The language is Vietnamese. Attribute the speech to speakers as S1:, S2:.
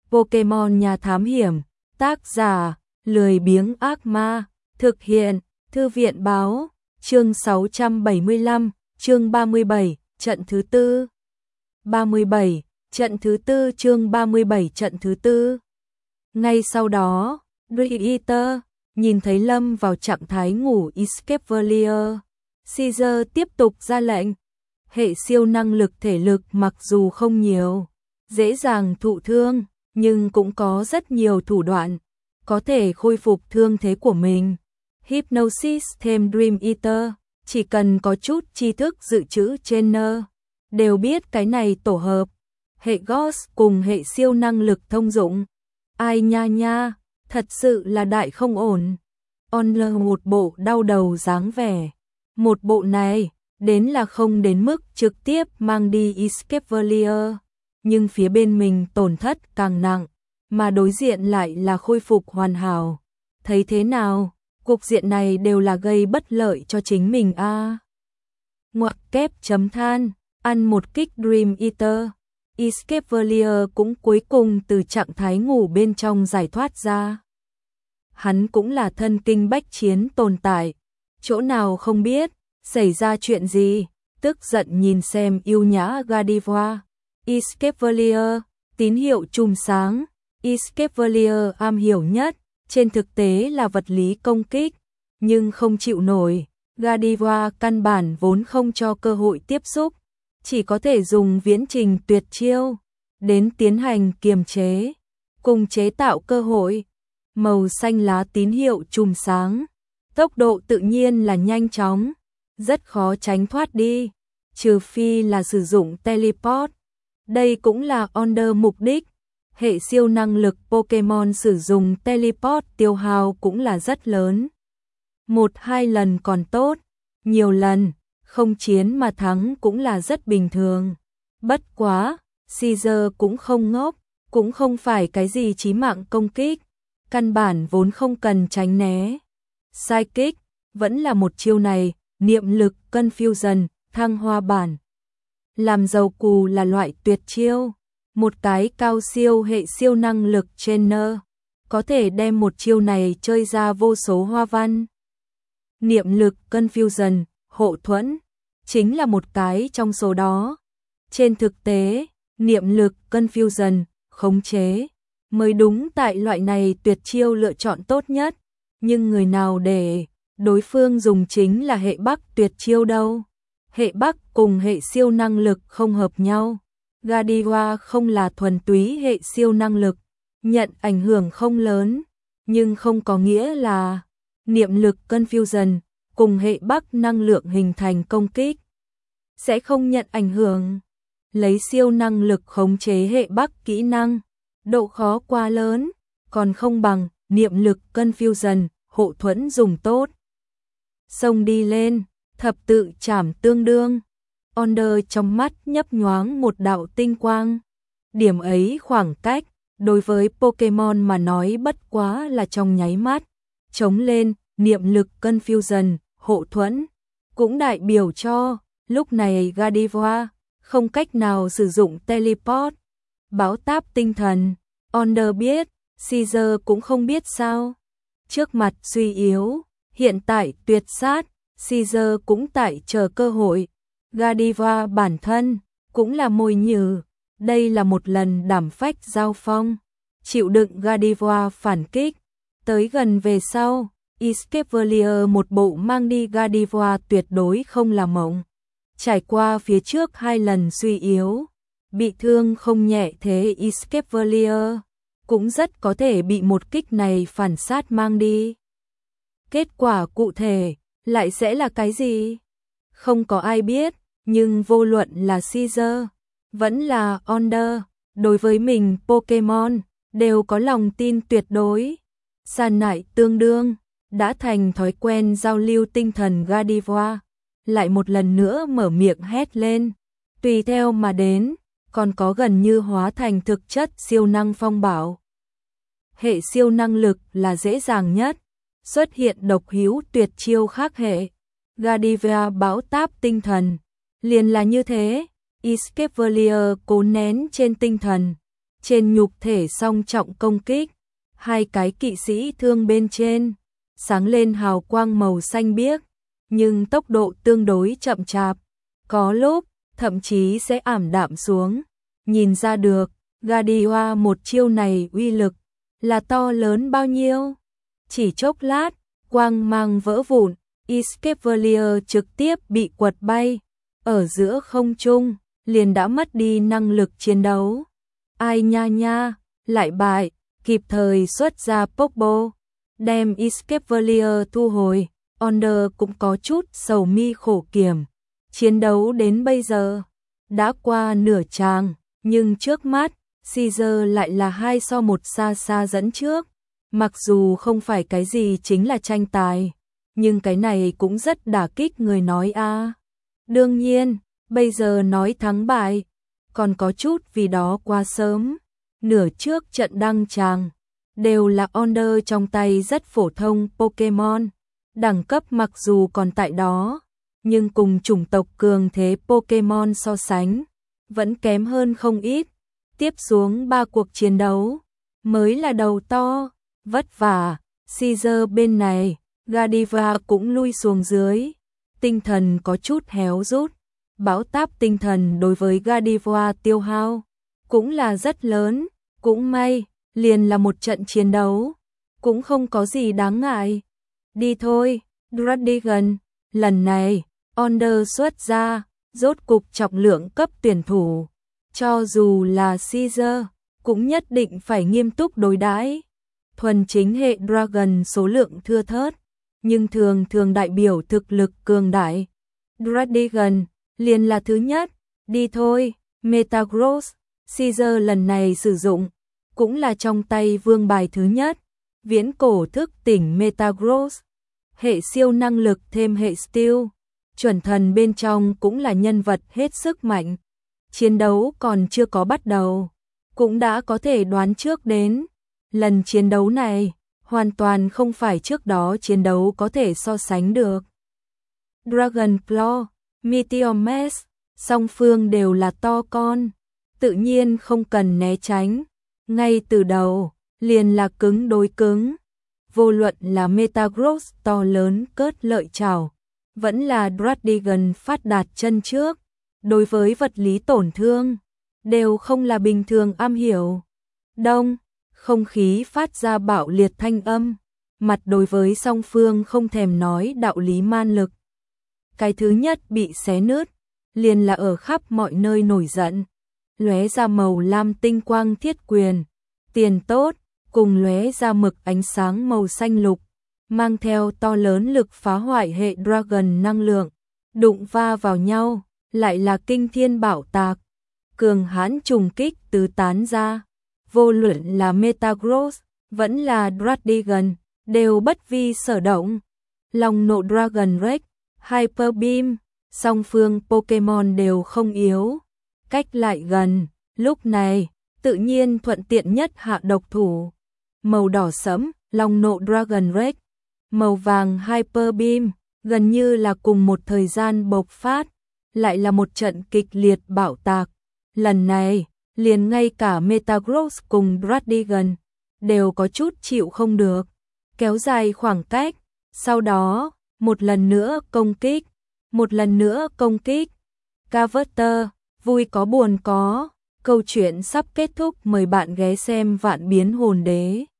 S1: Pokemon nhà thám hiểm, tác giả, lười biếng ác ma, thực hiện, thư viện báo, chương 675, chương 37, trận thứ tư. 37, trận thứ tư chương 37 trận thứ tư. Ngay sau đó, Dreamer nhìn thấy Lâm vào trạng thái ngủ Escavalier. Caesar tiếp tục ra lệnh. Hệ siêu năng lực thể lực mặc dù không nhiều, dễ dàng thụ thương, nhưng cũng có rất nhiều thủ đoạn, có thể khôi phục thương thế của mình. Hypnosis thêm Dream Eater, chỉ cần có chút tri thức dự trữ trainer, đều biết cái này tổ hợp. Hệ Ghost cùng hệ siêu năng lực thông dụng. Ai nha nha, thật sự là đại không ổn. Honor một bộ đau đầu dáng vẻ. Một bộ này, đến là không đến mức trực tiếp mang đi Escavalier, nhưng phía bên mình tổn thất càng nặng, mà đối diện lại là khôi phục hoàn hảo. Thấy thế nào, cục diện này đều là gây bất lợi cho chính mình a. Ngoặc kép chấm than, ăn một kích Dream Eater. Escavalier cũng cuối cùng từ trạng thái ngủ bên trong giải thoát ra. Hắn cũng là thân kinh bách chiến tồn tại, chỗ nào không biết xảy ra chuyện gì, tức giận nhìn xem yêu nhã Gardevoir. Escavalier, tín hiệu chùm sáng. Escavalier am hiểu nhất, trên thực tế là vật lý công kích, nhưng không chịu nổi. Gardevoir căn bản vốn không cho cơ hội tiếp xúc, chỉ có thể dùng viễn trình tuyệt chiêu đến tiến hành kiềm chế, cùng chế tạo cơ hội. Màu xanh lá tín hiệu chùm sáng, tốc độ tự nhiên là nhanh chóng, rất khó tránh thoát đi, trừ phi là sử dụng teleport. Đây cũng là Honor mục đích. Hệ siêu năng lực Pokemon sử dụng teleport tiêu hao cũng là rất lớn. 1-2 lần còn tốt, nhiều lần, không chiến mà thắng cũng là rất bình thường. Bất quá, Caesar cũng không ngốc, cũng không phải cái gì chí mạng công kích, căn bản vốn không cần tránh né. Psychic, vẫn là một chiêu này, niệm lực Confusion, thăng hoa bản. Làm dầu cù là loại tuyệt chiêu, một cái cao siêu hệ siêu năng lực trainer, có thể đem một chiêu này chơi ra vô số hoa văn. Niệm lực Confusion, hộ thuẫn, chính là một cái trong số đó. Trên thực tế, niệm lực Confusion, khống chế, mới đúng tại loại này tuyệt chiêu lựa chọn tốt nhất. Nhưng người nào để đối phương dùng chính là hệ Bắc tuyệt chiêu đâu. Hệ Bắc cùng hệ siêu năng lực không hợp nhau. Gardevoir không là thuần túy hệ siêu năng lực, nhận ảnh hưởng không lớn, nhưng không có nghĩa là niệm lực Confusion cùng hệ Bắc năng lượng hình thành công kích sẽ không nhận ảnh hưởng. Lấy siêu năng lực khống chế hệ Bắc kỹ năng, độ khó quá lớn, còn không bằng niệm lực Confusion, hộ thuẫn dùng tốt. Xông đi lên, thập tự chảm tương đương. Honor trong mắt nhấp nhoáng một đạo tinh quang. Điểm ấy khoảng cách, đối với Pokemon mà nói bất quá là trong nháy mắt. Chống lên, niệm lực Confusion, hộ thuẫn, cũng đại biểu cho, lúc này Gardevoir không cách nào sử dụng teleport. Báo táp tinh thần, Honor biết, Caesar cũng không biết sao. Trước mặt suy yếu, hiện tại tuyệt sát, Caesar cũng tại chờ cơ hội. Gardevoir bản thân cũng là mồi nhử, đây là một lần đảm phách giao phong, chịu đựng Gardevoir phản kích. Tới gần về sau, Escavalier một bộ mang đi Gardevoir tuyệt đối không là mộng. Trải qua phía trước 2 lần suy yếu, bị thương không nhẹ thế Escavalier cũng rất có thể bị một kích này phản sát mang đi. Kết quả cụ thể lại sẽ là cái gì? Không có ai biết, nhưng vô luận là Caesar, vẫn là Honor, đối với mình Pokemon, đều có lòng tin tuyệt đối. Sàn nại tương đương, đã thành thói quen giao lưu tinh thần Gardevoir, lại một lần nữa mở miệng hét lên, tùy theo mà đến, còn có gần như hóa thành thực chất siêu năng phong bảo. Hệ siêu năng lực là dễ dàng nhất, xuất hiện độc hữu tuyệt chiêu khác hệ. Gardevoir bão táp tinh thần, liền là như thế. Escavalier cố nén trên tinh thần, trên nhục thể song trọng công kích, hai cái kỵ sĩ thương bên trên sáng lên hào quang màu xanh biếc, nhưng tốc độ tương đối chậm chạp, có lúc thậm chí sẽ ảm đạm xuống. Nhìn ra được, Gardia một chiêu này uy lực là to lớn bao nhiêu. Chỉ chốc lát, quang mang vỡ vụn, Escavalier trực tiếp bị quật bay, ở giữa không trung, liền đã mất đi năng lực chiến đấu. Ai nha nha, lại bại, kịp thời xuất ra Pogbo, đem Escavalier thu hồi. Onder cũng có chút sầu mi khổ kiểm. Chiến đấu đến bây giờ, đã qua nửa chàng, nhưng trước mắt, Caesar lại là 2-1 xa xa dẫn trước. Mặc dù không phải cái gì chính là tranh tài, nhưng cái này cũng rất đả kích người nói a. Đương nhiên, bây giờ nói thắng bại, còn có chút vì đó quá sớm. Nửa trước trận đăng tràng, đều là Onder trong tay rất phổ thông Pokemon. Đẳng cấp mặc dù còn tại đó, nhưng cùng chủng tộc cường thế Pokemon so sánh, vẫn kém hơn không ít. Tiếp xuống 3 cuộc chiến đấu, mới là đầu to, vất vả. Caesar bên này, Godiva cũng lui xuống dưới, tinh thần có chút héo rút. Bão táp tinh thần đối với Godiva tiêu hao cũng là rất lớn, cũng may, liền là một trận chiến đấu, cũng không có gì đáng ngại. Đi thôi, Druddigon, lần này, Onder xuất ra, rốt cục trọng lượng cấp tuyển thủ. Cho dù là Caesar, cũng nhất định phải nghiêm túc đối đãi. Thuần chính hệ Dragon số lượng thưa thớt, nhưng thường thường đại biểu thực lực cường đại. Druddigon, liền là thứ nhất, đi thôi, Metagross, Caesar lần này sử dụng, cũng là trong tay vương bài thứ nhất, viễn cổ thức tỉnh Metagross. Hệ siêu năng lực thêm hệ Steel, chuẩn thần bên trong cũng là nhân vật hết sức mạnh. Chiến đấu còn chưa có bắt đầu, cũng đã có thể đoán trước đến. Lần chiến đấu này, hoàn toàn không phải trước đó chiến đấu có thể so sánh được. Dragon Claw, Meteor Mash, song phương đều là to con, tự nhiên không cần né tránh. Ngay từ đầu, liền là cứng đối cứng. Vô luận là Metagross to lớn cớt lợi chảo, vẫn là Druddigon phát đạt chân trước, đối với vật lý tổn thương, đều không là bình thường am hiểu. Đông, không khí phát ra bạo liệt thanh âm, mặt đối với song phương không thèm nói đạo lý man lực. Cái thứ nhất bị xé nứt, liền là ở khắp mọi nơi nổi giận, lóe ra màu lam tinh quang thiết quyền, tiền tốt, cùng lóe ra mực ánh sáng màu xanh lục, mang theo to lớn lực phá hoại hệ Dragon năng lượng, đụng va vào nhau, lại là kinh thiên bảo tạc, cường hãn trùng kích tứ tán ra. Vô luận là Metagross, vẫn là Druddigon, đều bất vi sở động. Long nộ Dragon Rex, Hyper Beam, song phương Pokemon đều không yếu. Cách lại gần, lúc này, tự nhiên thuận tiện nhất hạ độc thủ. Màu đỏ sẫm, long nộ Dragon Rex, màu vàng Hyper Beam, gần như là cùng một thời gian bộc phát, lại là một trận kịch liệt bạo tạc. Lần này, liền ngay cả Metagross cùng Druddigon đều có chút chịu không được, kéo dài khoảng cách, sau đó, một lần nữa công kích, một lần nữa công kích. Carver, vui có buồn có, câu chuyện sắp kết thúc, mời bạn ghé xem Vạn Biến Hồn Đế.